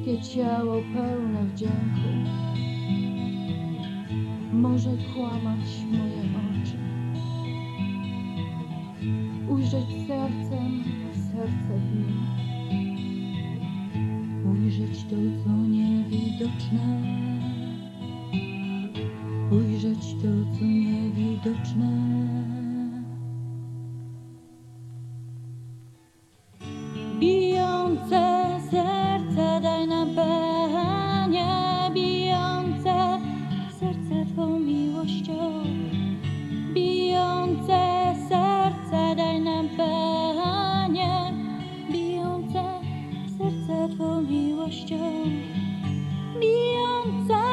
ludzkie ciało pełne wdzięku. Może kłamać moje oczy, ujrzeć sercem w serce w nim, ujrzeć to, co niewidoczne, ujrzeć to, co niewidoczne. Bijące serce daj nam, Panie, bijące serce Twą miłością. Bijące serce daj nam, Panie, bijące serce Twą miłością. Bijące